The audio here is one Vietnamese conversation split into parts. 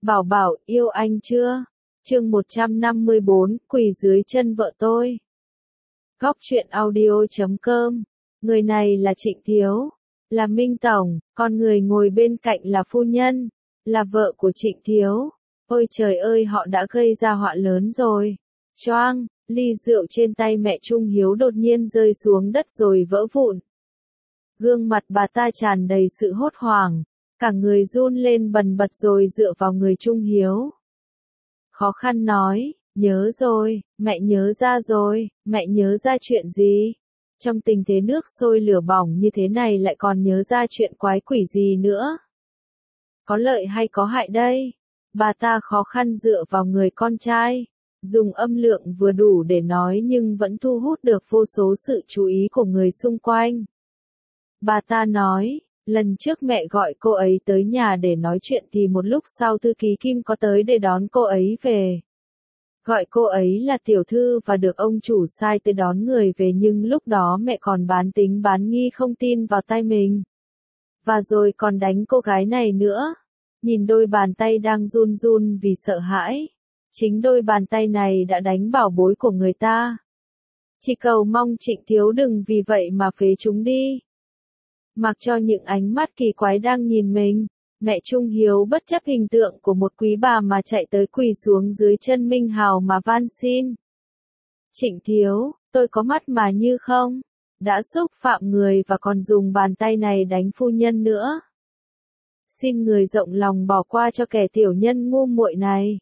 Bảo Bảo, yêu anh chưa? Chương 154, quỳ dưới chân vợ tôi. Góc truyện audio.com. Người này là Trịnh Thiếu, là Minh Tổng, con người ngồi bên cạnh là phu nhân, là vợ của Trịnh Thiếu. Ôi trời ơi, họ đã gây ra họa lớn rồi. Choang, ly rượu trên tay mẹ Trung Hiếu đột nhiên rơi xuống đất rồi vỡ vụn. Gương mặt bà ta tràn đầy sự hốt hoảng, cả người run lên bần bật rồi dựa vào người Trung Hiếu. Khó khăn nói, nhớ rồi, mẹ nhớ ra rồi, mẹ nhớ ra chuyện gì? Trong tình thế nước sôi lửa bỏng như thế này lại còn nhớ ra chuyện quái quỷ gì nữa? Có lợi hay có hại đây? Bà ta khó khăn dựa vào người con trai, dùng âm lượng vừa đủ để nói nhưng vẫn thu hút được vô số sự chú ý của người xung quanh. Bà ta nói, lần trước mẹ gọi cô ấy tới nhà để nói chuyện thì một lúc sau thư ký Kim có tới để đón cô ấy về. Gọi cô ấy là tiểu thư và được ông chủ sai tới đón người về nhưng lúc đó mẹ còn bán tính bán nghi không tin vào tay mình. Và rồi còn đánh cô gái này nữa. Nhìn đôi bàn tay đang run run vì sợ hãi. Chính đôi bàn tay này đã đánh bảo bối của người ta. Chỉ cầu mong Trịnh Thiếu đừng vì vậy mà phế chúng đi. Mặc cho những ánh mắt kỳ quái đang nhìn mình, mẹ Trung Hiếu bất chấp hình tượng của một quý bà mà chạy tới quỳ xuống dưới chân Minh Hào mà van xin. Trịnh Thiếu, tôi có mắt mà như không, đã xúc phạm người và còn dùng bàn tay này đánh phu nhân nữa. Xin người rộng lòng bỏ qua cho kẻ tiểu nhân ngu muội này.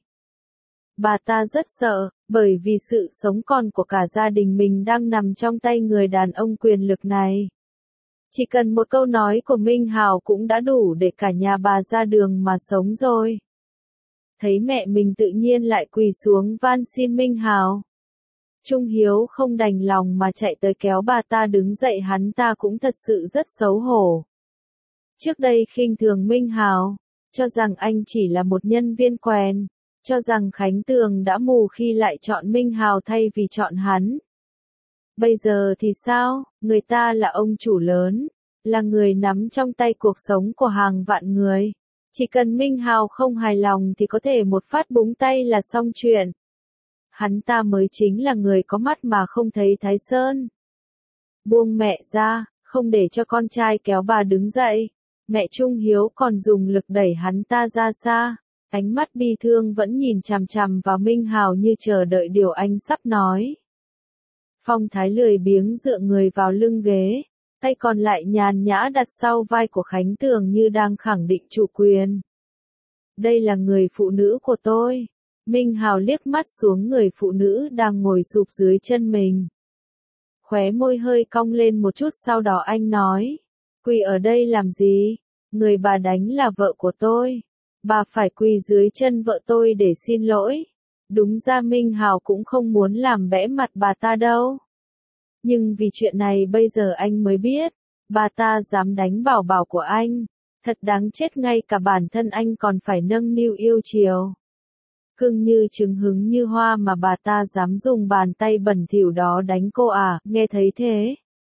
Bà ta rất sợ, bởi vì sự sống còn của cả gia đình mình đang nằm trong tay người đàn ông quyền lực này. Chỉ cần một câu nói của Minh Hào cũng đã đủ để cả nhà bà ra đường mà sống rồi. Thấy mẹ mình tự nhiên lại quỳ xuống van xin Minh Hào. Trung Hiếu không đành lòng mà chạy tới kéo bà ta đứng dậy, hắn ta cũng thật sự rất xấu hổ. Trước đây khinh thường Minh Hào, cho rằng anh chỉ là một nhân viên quèn, cho rằng Khánh Tường đã mù khi lại chọn Minh Hào thay vì chọn hắn. Bây giờ thì sao, người ta là ông chủ lớn, là người nắm trong tay cuộc sống của hàng vạn người. Chỉ cần Minh Hào không hài lòng thì có thể một phát búng tay là xong chuyện. Hắn ta mới chính là người có mắt mà không thấy Thái Sơn. Buông mẹ ra, không để cho con trai kéo bà đứng dậy. Mẹ Trung Hiếu còn dùng lực đẩy hắn ta ra xa. Ánh mắt bi thương vẫn nhìn chằm chằm vào Minh Hào như chờ đợi điều anh sắp nói. Phong Thái lười biếng dựa người vào lưng ghế, tay còn lại nhàn nhã đặt sau vai của Khánh Tường như đang khẳng định chủ quyền. Đây là người phụ nữ của tôi. Minh Hào liếc mắt xuống người phụ nữ đang ngồi sụp dưới chân mình. Khóe môi hơi cong lên một chút, sau đó anh nói, quỳ ở đây làm gì? Người bà đánh là vợ của tôi. Bà phải quỳ dưới chân vợ tôi để xin lỗi. Đúng ra Minh Hào cũng không muốn làm bẽ mặt bà ta đâu. Nhưng vì chuyện này bây giờ anh mới biết, bà ta dám đánh Bảo Bảo của anh. Thật đáng chết, ngay cả bản thân anh còn phải nâng niu yêu chiều. Cưng như trứng hứng như hoa mà bà ta dám dùng bàn tay bẩn thỉu đó đánh cô à, nghe thấy thế.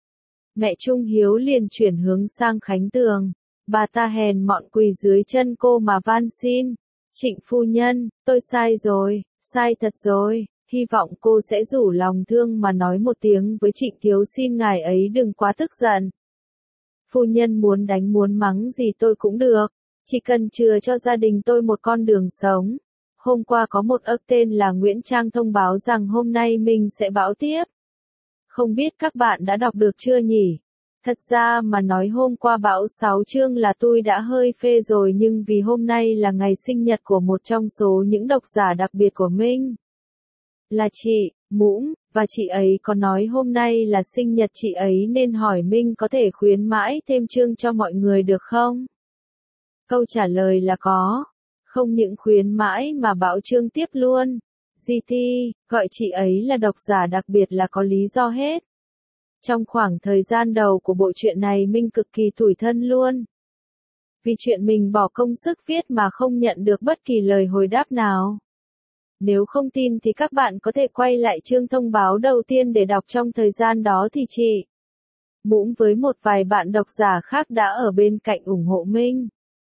Mẹ Trung Hiếu liền chuyển hướng sang Khánh Tường. Bà ta hèn mọn quỳ dưới chân cô mà van xin. Trịnh phu nhân, tôi sai rồi, sai thật rồi, hy vọng cô sẽ rủ lòng thương mà nói một tiếng với Trịnh Thiếu, xin ngài ấy đừng quá tức giận. Phu nhân muốn đánh muốn mắng gì tôi cũng được, chỉ cần chừa cho gia đình tôi một con đường sống. Hôm qua có một ấp tên là Nguyễn Trang thông báo rằng hôm nay mình sẽ bão tiếp. Không biết các bạn đã đọc được chưa nhỉ? Thật ra mà nói hôm qua bão 6 chương là tôi đã hơi phê rồi, nhưng vì hôm nay là ngày sinh nhật của một trong số những độc giả đặc biệt của mình. Là chị, Mũm, và chị ấy có nói hôm nay là sinh nhật chị ấy nên hỏi mình có thể khuyến mãi thêm chương cho mọi người được không? Câu trả lời là có. Không những khuyến mãi mà bảo chương tiếp luôn. GT, gọi chị ấy là độc giả đặc biệt là có lý do hết. Trong khoảng thời gian đầu của bộ truyện này mình cực kỳ tủi thân luôn. Vì chuyện mình bỏ công sức viết mà không nhận được bất kỳ lời hồi đáp nào. Nếu không tin thì các bạn có thể quay lại chương thông báo đầu tiên để đọc. Trong thời gian đó thì chị Mũm với một vài bạn độc giả khác đã ở bên cạnh ủng hộ mình.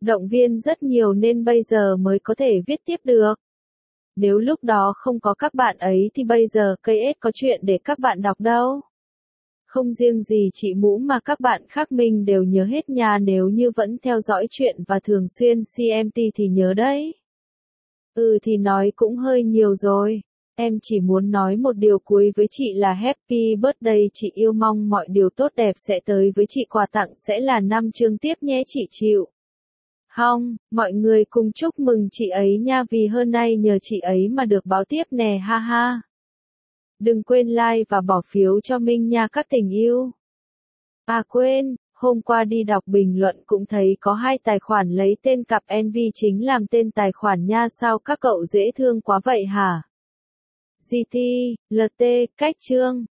Động viên rất nhiều nên bây giờ mới có thể viết tiếp được. Nếu lúc đó không có các bạn ấy thì bây giờ cây ết có chuyện để các bạn đọc đâu. Không riêng gì chị Mũ mà các bạn khác mình đều nhớ hết nha, nếu như vẫn theo dõi chuyện và thường xuyên CMT thì nhớ đấy. Thì nói cũng hơi nhiều rồi. Em chỉ muốn nói một điều cuối với chị là Happy Birthday chị yêu, mong mọi điều tốt đẹp sẽ tới với chị, quà tặng sẽ là 5 chương tiếp nhé chị chịu. Hong, mọi người cùng chúc mừng chị ấy nha, vì hôm nay nhờ chị ấy mà được báo tiếp nè, ha ha. Đừng quên like và bỏ phiếu cho Minh nha các tình yêu. À quên, hôm qua đi đọc bình luận cũng thấy có 2 tài khoản lấy tên cặp NV chính làm tên tài khoản nha, sao các cậu dễ thương quá vậy hả? GT, LT, cách chương.